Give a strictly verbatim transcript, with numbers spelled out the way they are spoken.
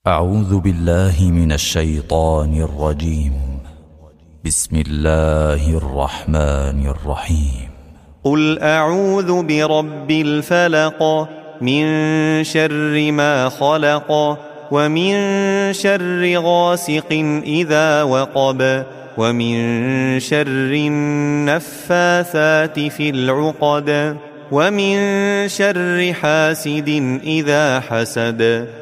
أعوذ بالله من الشيطان الرجيم. بسم الله الرحمن الرحيم. قل أعوذ برب الفلق من شر ما خلق ومن شر غاسق إذا وقب ومن شر النفاثات في العقد ومن شر حاسد إذا حسد.